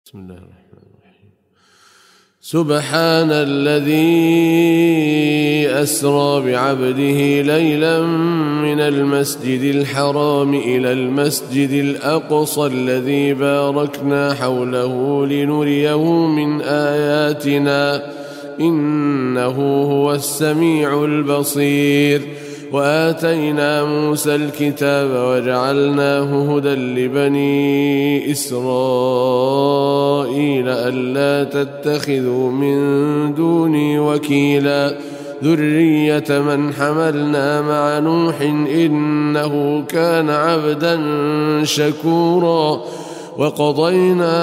بسم الله الرحمن الرحيم. سبحان الذي أسرى بعبده ليلا من المسجد الحرام إلى المسجد الأقصى الذي باركنا حوله لنريه من آياتنا إنه هو السميع البصير. وآتينا موسى الكتاب وجعلناه هدى لبني إسرائيل ألا تتخذوا من دوني وكيلا ذرية من حملنا مع نوح إنه كان عبدا شكورا. وقضينا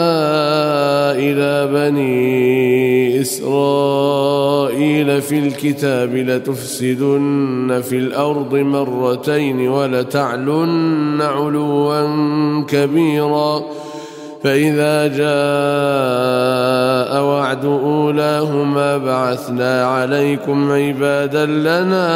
إلى بني إسرائيل في الكتاب لتفسدن في الأرض مرتين ولتعلن علوا كبيرا. فإذا جاء وعد أولاهما بعثنا عليكم عبادا لنا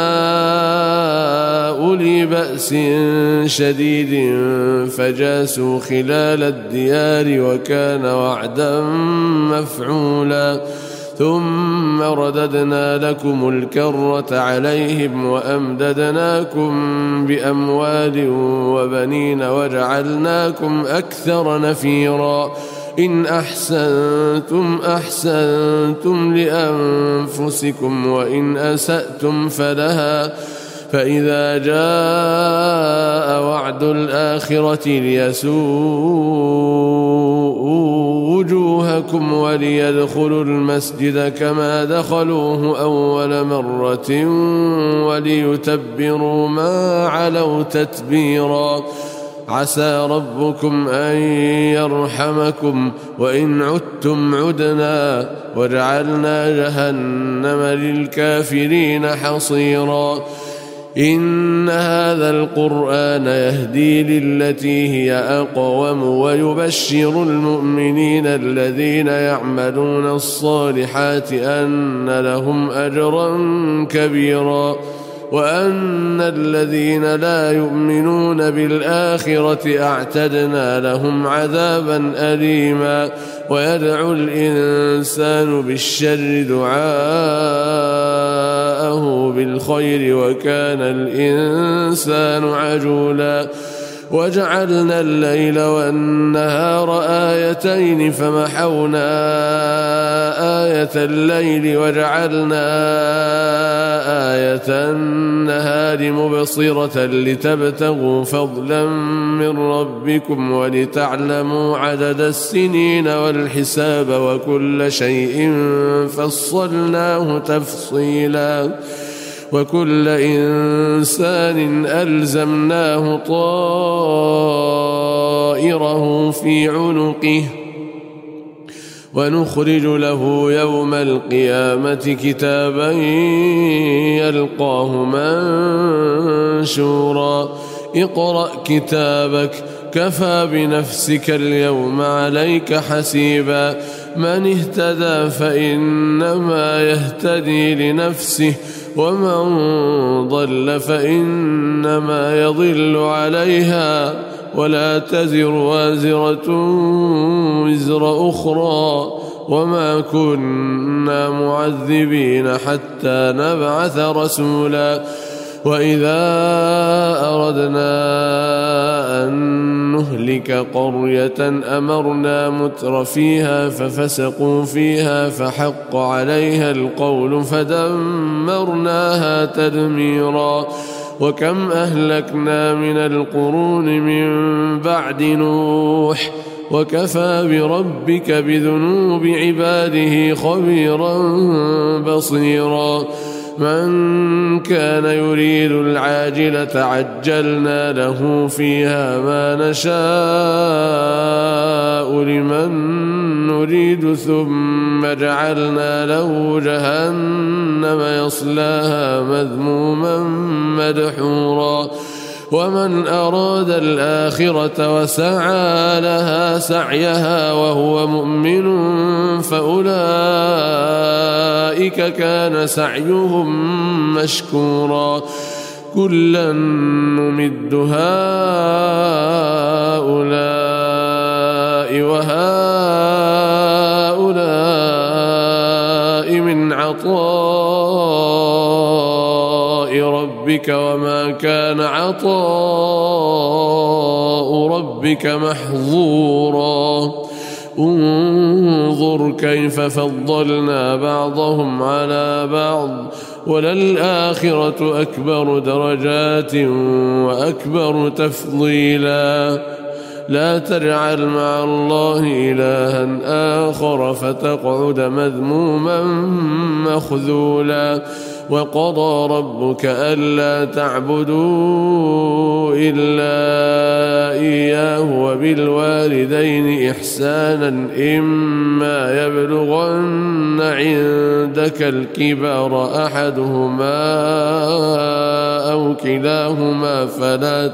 أولي بأس شديد فجاسوا خلال الديار وكان وعدا مفعولا. ثم رددنا لكم الكرة عليهم وأمددناكم بأموال وبنين وجعلناكم أكثر نفيرا. إن أحسنتم أحسنتم لأنفسكم وإن أسأتم فلها. فإذا جاء وعد الآخرة ليسوءوا وجوهكم وليدخلوا المسجد كما دخلوه أول مرة وليتبروا ما علوا تتبيرا. عسى ربكم أن يرحمكم وإن عدتم عدنا وجعلنا جهنم للكافرين حصيرا. إن هذا القرآن يهدي للتي هي أقوم ويبشر المؤمنين الذين يعملون الصالحات أن لهم أجرا كبيرا وأن الذين لا يؤمنون بالآخرة أعتدنا لهم عذابا أليما. ويدعو الإنسان بالشر دعاءه بالخير وكان الإنسان عجولا. وجعلنا الليل والنهار آيتين فمحونا آية الليل وجعلنا آية النهار مبصرة لتبتغوا فضلا من ربكم ولتعلموا عدد السنين والحساب وكل شيء فصلناه تفصيلا. وكل إنسان ألزمناه طائره في عنقه ونخرج له يوم القيامة كتابا يلقاه منشورا. اقرأ كتابك كفى بنفسك اليوم عليك حسيبا. من اهتدى فإنما يهتدي لنفسه ومن ضل فإنما يضل عليها ولا تزر وازرة وزر أخرى وما كنا معذبين حتى نبعث رسولا. وإذا أردنا أن نهلك قرية أمرنا متر فيها ففسقوا فيها فحق عليها القول فدمرناها تدميرا. وكم أهلكنا من القرون من بعد نوح وكفى بربك بذنوب عباده خبيرا بصيرا. من كان يريد العاجلة عجلنا له فيها ما نشاء لمن نريد ثم جعلنا له جهنم يصلاها مذموما مدحورا. ومن أراد الآخرة وسعى لها سعيها وهو مؤمن فأولئك كان سعيهم مشكورا. كلا نمد هؤلاء وهؤلاء من عطاء ربك وما كان عطاء ربك محظورا انظر كيف فضلنا بعضهم على بعض وللآخرة أكبر درجات وأكبر تفضيلا لا تجعل مع الله إلها آخر فتقعد مذموما مخذولا وقضى ربك ألا تعبدوا إلا إياه وبالوالدين إحسانا إما يبلغن عندك الكبر أحدهما أو كلاهما فلا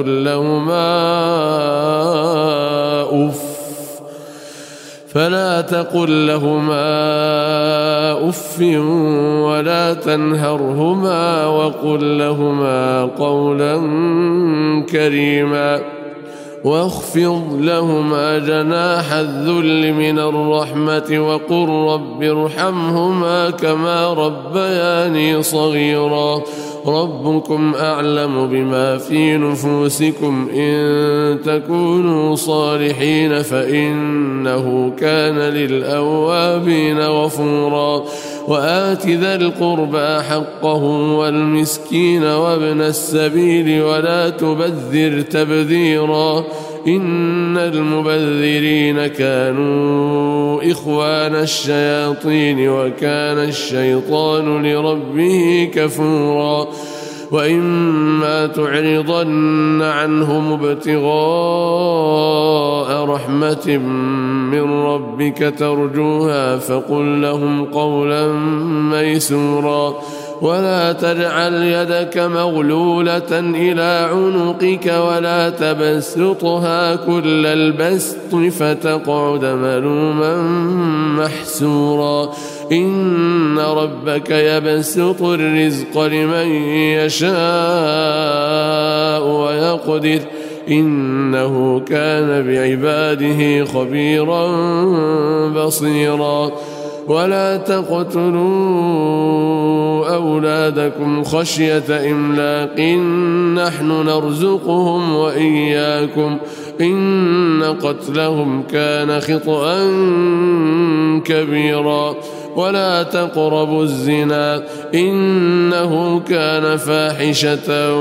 تقل لهما أف ولا تنهرهما وقل لهما قولا كريما واخفض لهما جناح الذل من الرحمة وقل رب ارحمهما كما ربياني صغيرا ربكم أعلم بما في نفوسكم إن تكونوا صالحين فإنه كان للأوابين غفورا وآت ذا القربى حقه والمسكين وابن السبيل ولا تبذر تبذيرا إن المبذرين كانوا إخوان الشياطين وكان الشيطان لربه كفورا وإما تعرضن عنهم ابتغاء رحمة من ربك ترجوها فقل لهم قولا ميسورا ولا تجعل يدك مغلولة إلى عنقك ولا تبسطها كل البسط فتقعد ملوما محسورا إن ربك يبسط الرزق لمن يشاء ويقدر إنه كان بعباده خبيرا بصيرا ولا تقتلوا أولادكم خشية إملاق نحن نرزقهم وإياكم إن قتلهم كان خطأ كبيرا ولا تقربوا الزنا إنه كان فاحشة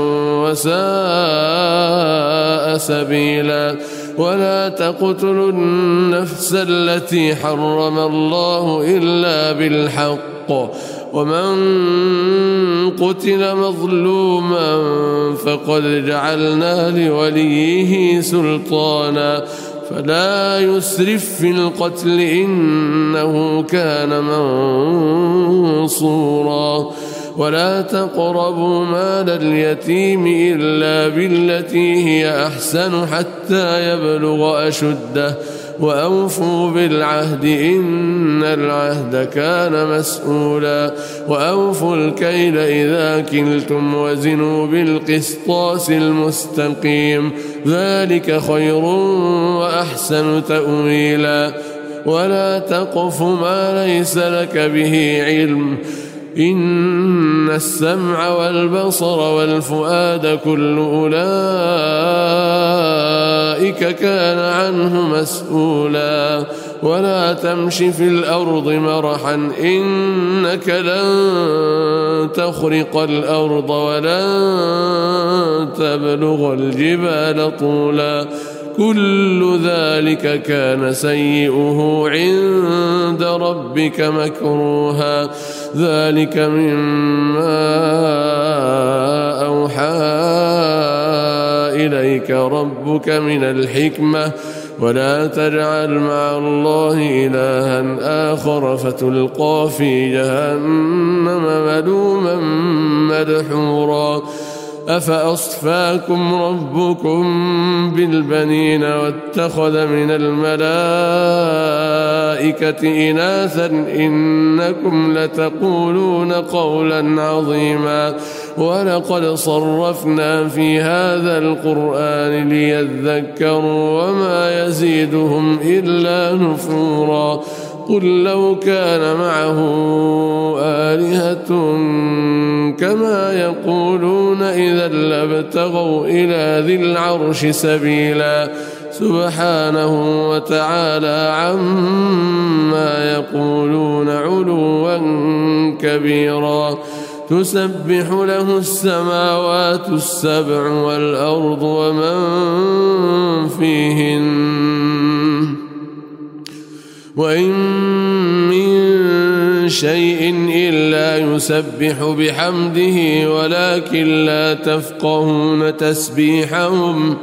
وساء سبيلا ولا تقتلوا النفس التي حرم الله إلا بالحق ومن قتل مظلوما فقد جعلنا لوليه سلطانا فلا يسرف في القتل إنه كان منصورا ولا تقربوا مال اليتيم إلا بالتي هي أحسن حتى يبلغ أشده وأوفوا بالعهد إن العهد كان مسؤولا وأوفوا الكيل إذا كلتم وزنوا بالقسطاس المستقيم ذلك خير وأحسن تأويلا ولا تقف ما ليس لك به علم إن السمع والبصر والفؤاد كل أولئك كان عنه مسؤولا ولا تمش في الأرض مرحا إنك لن تخرق الأرض ولن تبلغ الجبال طولا كل ذلك كان سيئه عند ربك مكروها ذلك مما أوحى إليك ربك من الحكمة ولا تجعل مع الله إلها آخر فتلقى في جهنم ملوما مدحورا أفأصفاكم ربكم بالبنين واتخذ من الملائكة إناثا إنكم لتقولون قولا عظيما ولقد صرفنا في هذا القرآن ليذكروا وما يزيدهم إلا نفورا قل لو كان معه آلهة كما يقولون إذا لابتغوا إلى ذي العرش سبيلا سبحانه وتعالى عما يقولون علوا كبيرا تسبح له السماوات السبع والأرض ومن فيهن وإن من شيء إلا يسبح بحمده ولكن لا تفقهون تسبيحهم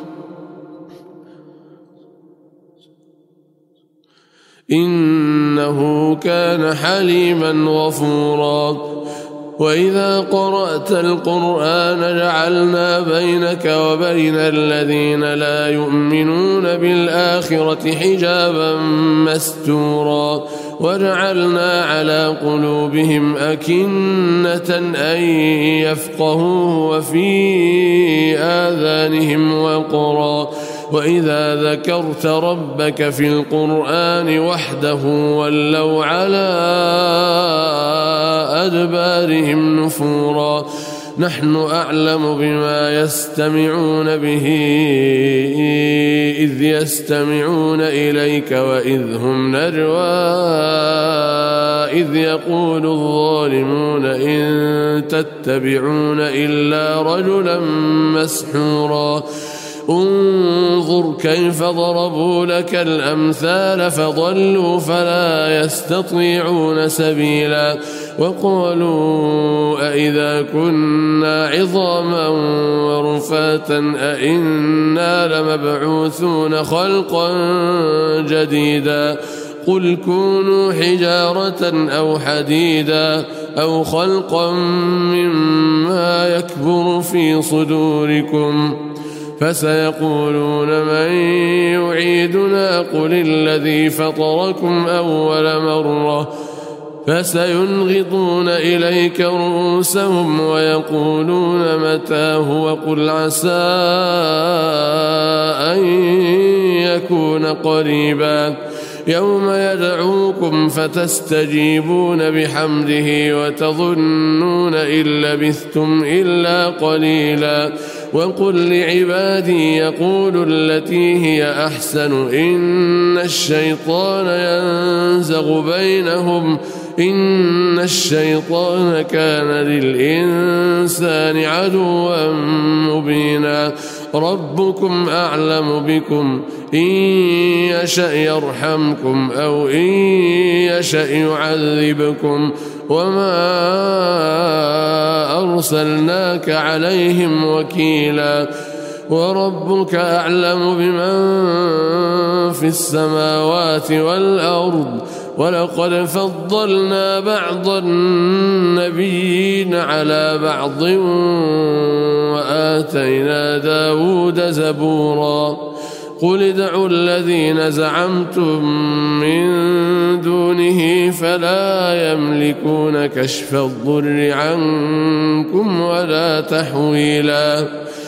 إنه كان حليما غفورا وإذا قرأت القرآن جعلنا بينك وبين الذين لا يؤمنون بالآخرة حجابا مستورا وجعلنا على قلوبهم أكنة أن يفقهوه وفي آذانهم وقرا وإذا ذكرت ربك في القرآن وحده ولوا على أدبارهم نفورا نحن أعلم بما يستمعون به إذ يستمعون إليك وإذ هم نجوى إذ يقول الظالمون إن تتبعون إلا رجلا مسحورا انظر كيف ضربوا لك الأمثال فضلوا فلا يستطيعون سبيلا وقالوا أئذا كنا عظاما ورفاتا أئنا لمبعوثون خلقا جديدا قل كونوا حجارة أو حديدا أو خلقا مما يكبر في صدوركم فسيقولون من يعيدنا قل الذي فطركم أول مرة فسينغضون إليك رؤوسهم ويقولون متاه وقل عسى أن يكون قريبا يوم يدعوكم فتستجيبون بحمده وتظنون إن لبثتم إلا قليلا وقل لعبادي يقولوا التي هي أحسن إن الشيطان ينزغ بينهم إن الشيطان كان للإنسان عدوا مبينا ربكم أعلم بكم إن يشأ يرحمكم أو إن يشأ يعذبكم وما أرسلناك عليهم وكيلا وربك أعلم بمن في السماوات والأرض ولقد فضلنا بعض النبيين على بعض وآتينا داود زبورا قل ادعوا الذين زعمتم من دونه فلا يملكون كشف الضر عنكم ولا تحويلا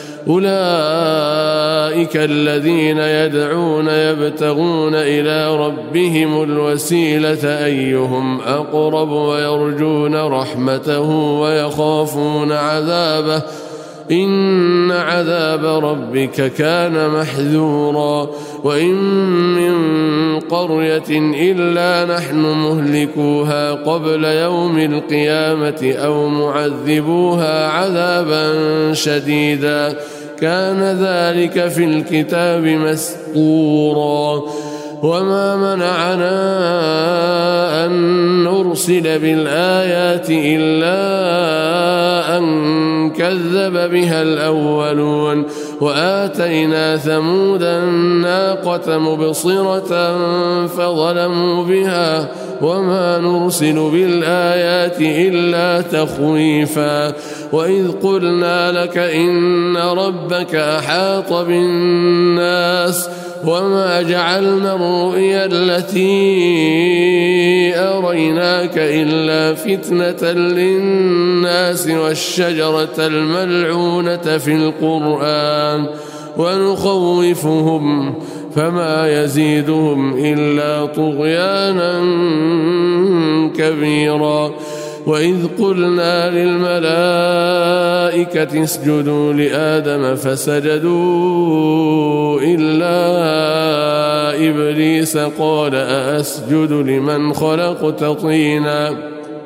أولئك الذين يدعون يبتغون إلى ربهم الوسيلة أيهم أقرب ويرجون رحمته ويخافون عذابه إن عذاب ربك كان محذورا وإن من قرية إلا نحن مهلكوها قبل يوم القيامة أو معذبوها عذابا شديدا كان ذلك في الكتاب مسطورا وما منعنا أن نرسل بالآيات إلا أن كذب بها الأولون وآتينا ثمود الناقة مبصرة فظلموا بها وما نرسل بالآيات إلا تخويفا وإذ قلنا لك إن ربك أحاط بالناس وما جعلنا الرؤيا التي أريناك إلا فتنة للناس والشجرة الملعونة في القرآن ونخوفهم فما يزيدهم إلا طغيانا كبيرا. وإذ قلنا للملائكة اسجدوا لآدم فسجدوا إلا إبليس قال أأسجد لمن خلقت طينا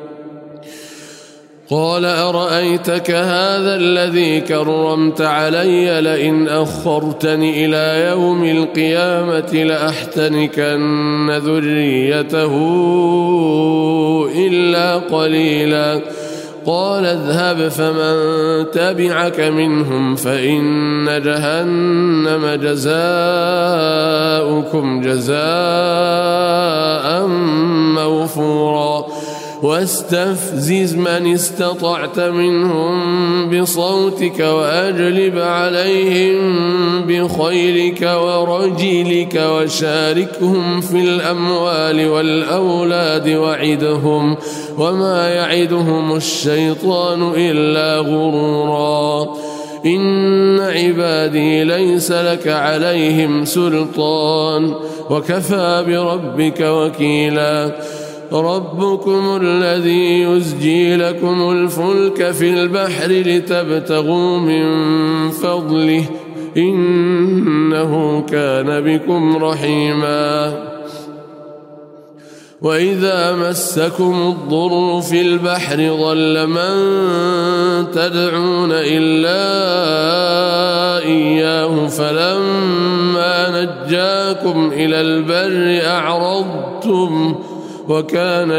قال أرأيتك هذا الذي كرمت علي لئن أخرتني إلى يوم القيامة لأحتنكن ذريته إلا قليلا. قال اذهب فمن تبعك منهم فإن جهنم جزاؤكم جزاء موفورا. واستفزز من استطعت منهم بصوتك وأجلب عليهم بخيلك ورجلك وشاركهم في الأموال والأولاد وعدهم وما يعدهم الشيطان إلا غرورا. إن عبادي ليس لك عليهم سلطان وكفى بربك وكيلا. ربكم الذي يزجي لكم الفلك في البحر لتبتغوا من فضله إنه كان بكم رحيما. وإذا مسكم الضر في البحر ضل من تدعون إلا إياه فلما نجاكم إلى البر أعرضتم وكان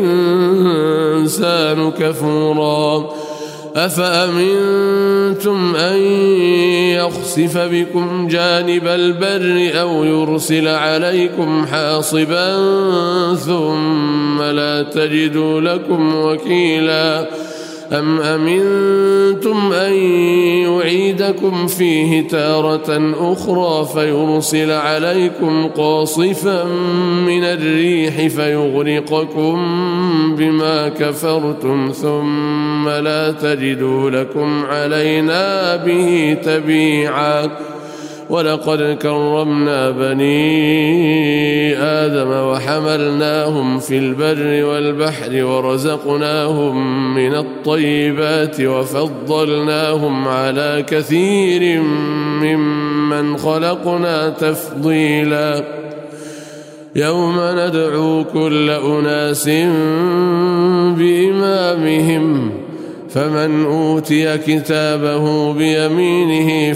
الإنسان كفورا. أفأمنتم أن يخسف بكم جانب البر أو يرسل عليكم حاصبا ثم لا تجدوا لكم وكيلا. أم أمنتم أن يعيدكم فيه تارة أخرى فيرسل عليكم قاصفا من الريح فيغرقكم بما كفرتم ثم لا تجدوا لكم علينا به تبيعا. ولقد كرمنا بني آدم وحملناهم في البر والبحر ورزقناهم من الطيبات وفضلناهم على كثير ممن خلقنا تفضيلا. يوم ندعو كل أناس بإمامهم فمن أوتي كتابه بيمينه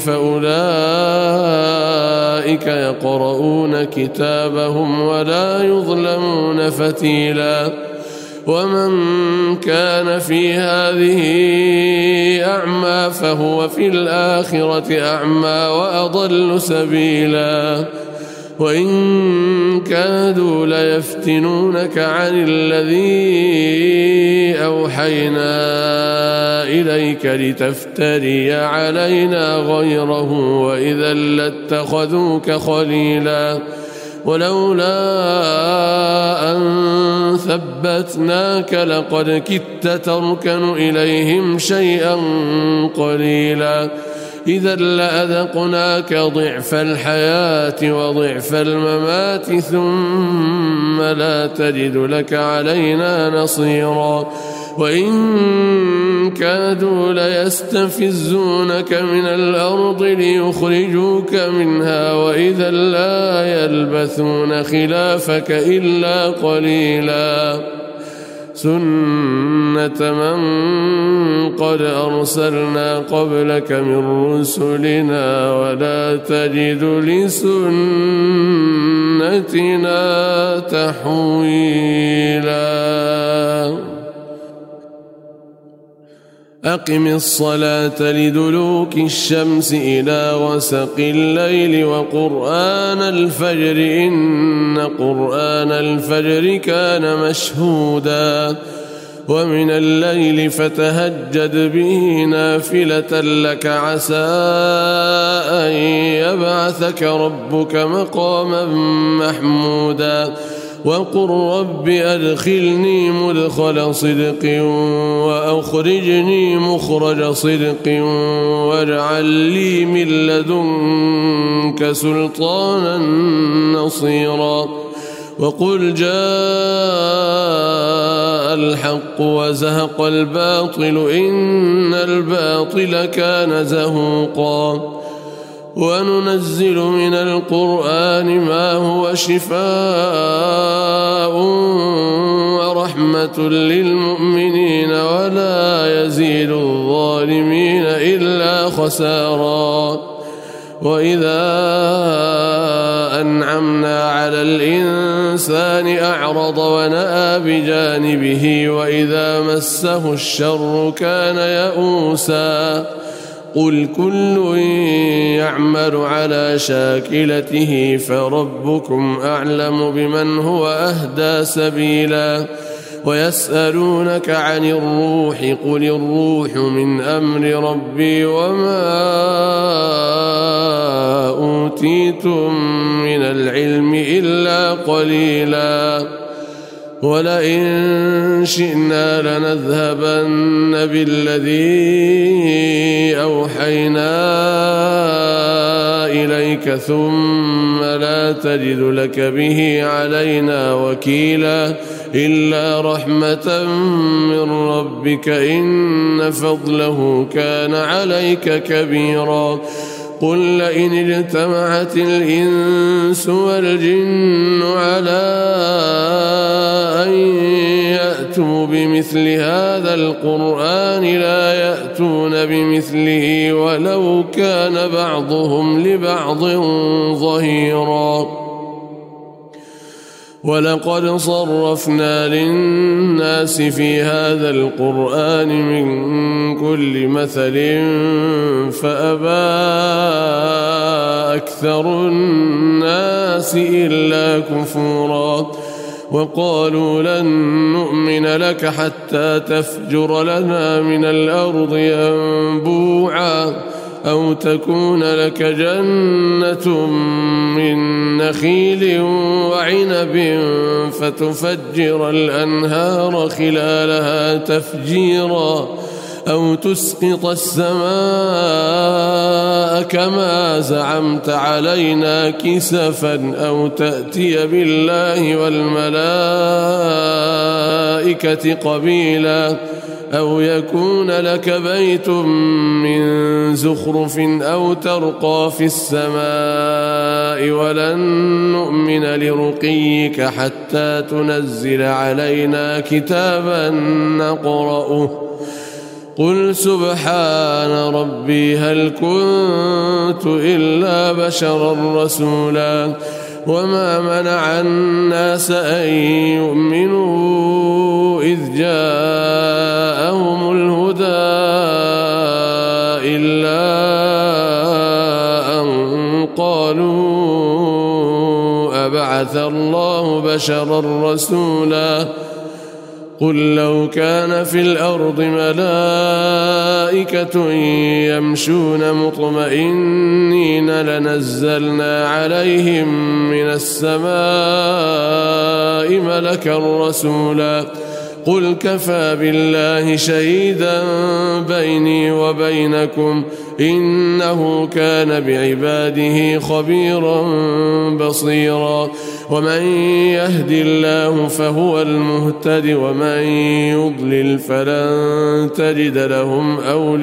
فأولئك يقرؤون كتابهم ولا يظلمون فتيلا. ومن كان في هذه أعمى فهو في الآخرة أعمى وأضل سبيلا. وإن كادوا ليفتنونك عن الذي أوحينا إليك لتفتري علينا غيره وإذا لاتخذوك خليلا. ولولا أن ثبتناك لقد كدت تركن إليهم شيئا قليلا. إذا لأذقناك ضعف الحياة وضعف الممات ثم لا تجد لك علينا نصيرا. وإن كادوا ليستفزونك من الأرض ليخرجوك منها وإذا لا يلبثون خلافك إلا قليلا. سنة من قد أرسلنا قبلك من رسلنا ولا تجد لسنتنا تحويلا. أقم الصلاة لدلوك الشمس إلى غسق الليل وقرآن الفجر إن قرآن الفجر كان مشهودا. ومن الليل فتهجد به نافلة لك عسى أن يبعثك ربك مقاما محمودا وقل رب أدخلني مدخل صدق وأخرجني مخرج صدق واجعل لي من لدنك سلطانا نصيرا وقل جاء الحق وزهق الباطل إن الباطل كان زهوقا وننزل من القرآن ما هو شفاء ورحمة للمؤمنين ولا يزيد الظالمين إلا خسارا وإذا أنعمنا على الإنسان أعرض ونأى بجانبه وإذا مسه الشر كان يئوسا قل كل يعمل على شاكلته فربكم أعلم بمن هو أهدى سبيلا ويسألونك عن الروح قل الروح من أمر ربي وما أوتيتم من العلم إلا قليلا ولئن شئنا لنذهبن بالذي أوحينا إليك ثم لا تجد لك به علينا وكيلا إلا رحمة من ربك إن فضله كان عليك كبيرا قل لئن اجتمعت الإنس والجن على أن يأتوا بمثل هذا القرآن لا يأتون بمثله ولو كان بعضهم لبعض ظهيرا ولقد صرفنا للناس في هذا القرآن من كل مثل فأبى أكثر الناس إلا كفورا وقالوا لن نؤمن لك حتى تفجر لنا من الأرض ينبوعا أو تكون لك جنة من نخيل وعنب فتفجر الأنهار خلالها تفجيرا أو تسقط السماء كما زعمت علينا كسفا أو تأتي بالله والملائكة قبيلا أو يكون لك بيت من زخرف أو ترقى في السماء ولن نؤمن لرقيك حتى تنزل علينا كتابا نقرأه قل سبحان ربي هل كنت إلا بشرا رسولا وما منع الناس أن يؤمنوا إذ جاءهم الهدى إلا أن قالوا أبعث الله بشرا رسولا قل لو كان في الأرض ملائكة يمشون مطمئنين لنزلنا عليهم من السماء ملكا رسولا قل كفى بالله شهيدا بيني وبينكم إنه كان بعباده خبيرا بصيرا ومن يهد الله فهو المهتد ومن يضلل فلن تجد لهم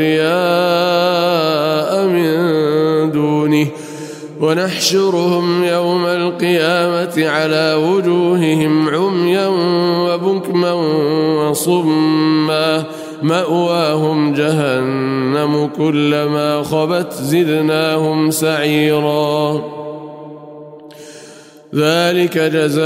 أولياء من دونه ونحشرهم يوم القيامة على وجوههم عميا وبكما وصما مأواهم جهنم كلما خبت زدناهم سعيرا ذلك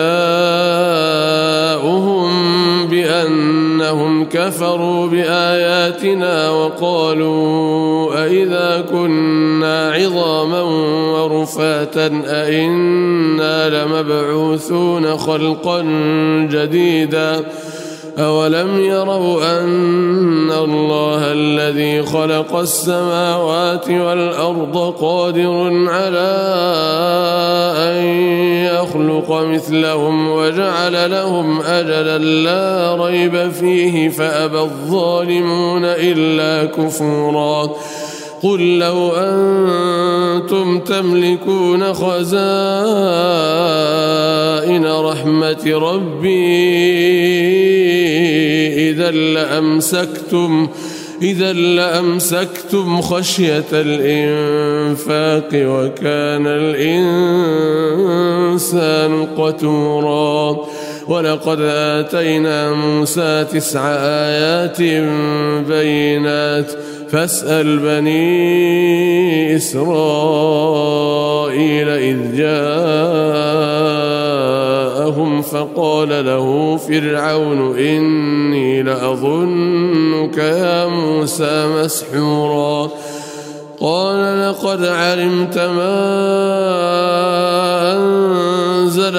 جزاؤهم بأنهم كفروا بآياتنا وقالوا أئذا كنا عظاما ورفاتا أئنا لمبعوثون خلقا جديدا أولم يروا أن الله الذي خلق السماوات والأرض قادر على أن يخلق مثلهم وجعل لهم أجلا لا ريب فيه فأبى الظالمون إلا كفورا قل لو أنتم تملكون خزائن رحمة ربي إذا لأمسكتم خشية الإنفاق وكان الإنسان قتورا ولقد آتينا موسى 9 آيات بينات فاسأل بني إسرائيل إذ جاءهم فقال له فرعون إني لأظنك يا موسى مسحورا قال لقد علمت ما أنزل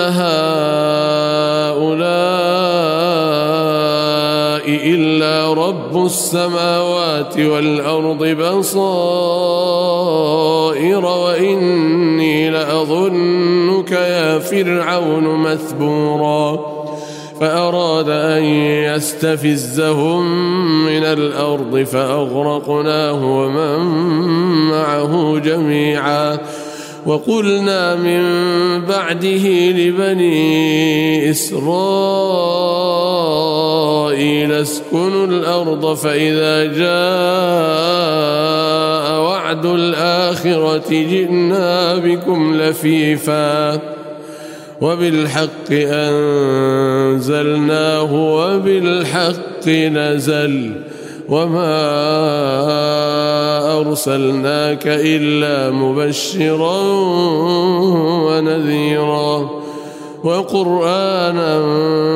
هؤلاء إلا رب السماوات والأرض بصائر وإني لأظنك يا فرعون مثبورا فأراد أن يستفزهم من الأرض فأغرقناه ومن معه جميعا وقلنا من بعده لبني إسرائيل اسكنوا الأرض فإذا جاء وعد الآخرة جئنا بكم لفيفا وبالحق أنزلناه وبالحق نزل وما أرسلناك إلا مبشرا ونذيرا وقرآنا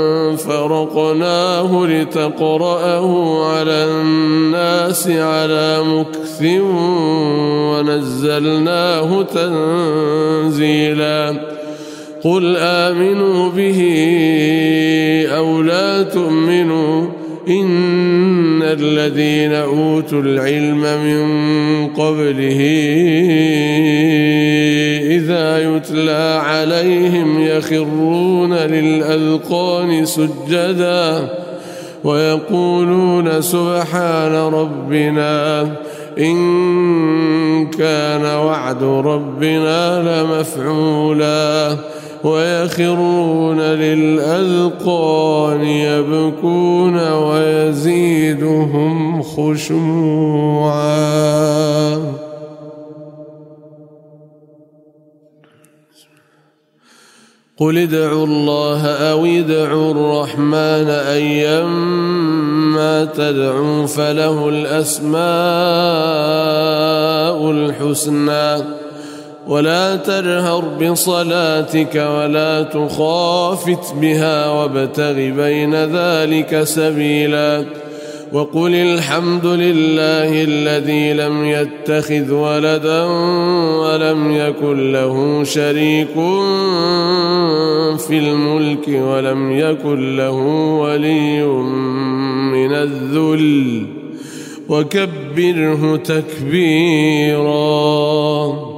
فرقناه لتقرأه على الناس على مكث ونزلناه تنزيلا قل آمنوا به أو لا تؤمنوا إن الذين أوتوا العلم من قبله إذا يتلى عليهم يخرون للأذقان سجدا ويقولون سبحان ربنا إن كان وعد ربنا لمفعولا ويخرون للأذقان يبكون ويزيدهم خشوعا قل ادعوا الله أو ادعوا الرحمن أيما تدعوا فله الأسماء الحسنى ولا تجهر بصلاتك ولا تخافت بها وابتغ بين ذلك سبيلا وقل الحمد لله الذي لم يتخذ ولدا ولم يكن له شريك في الملك ولم يكن له ولي من الذل وكبره تكبيرا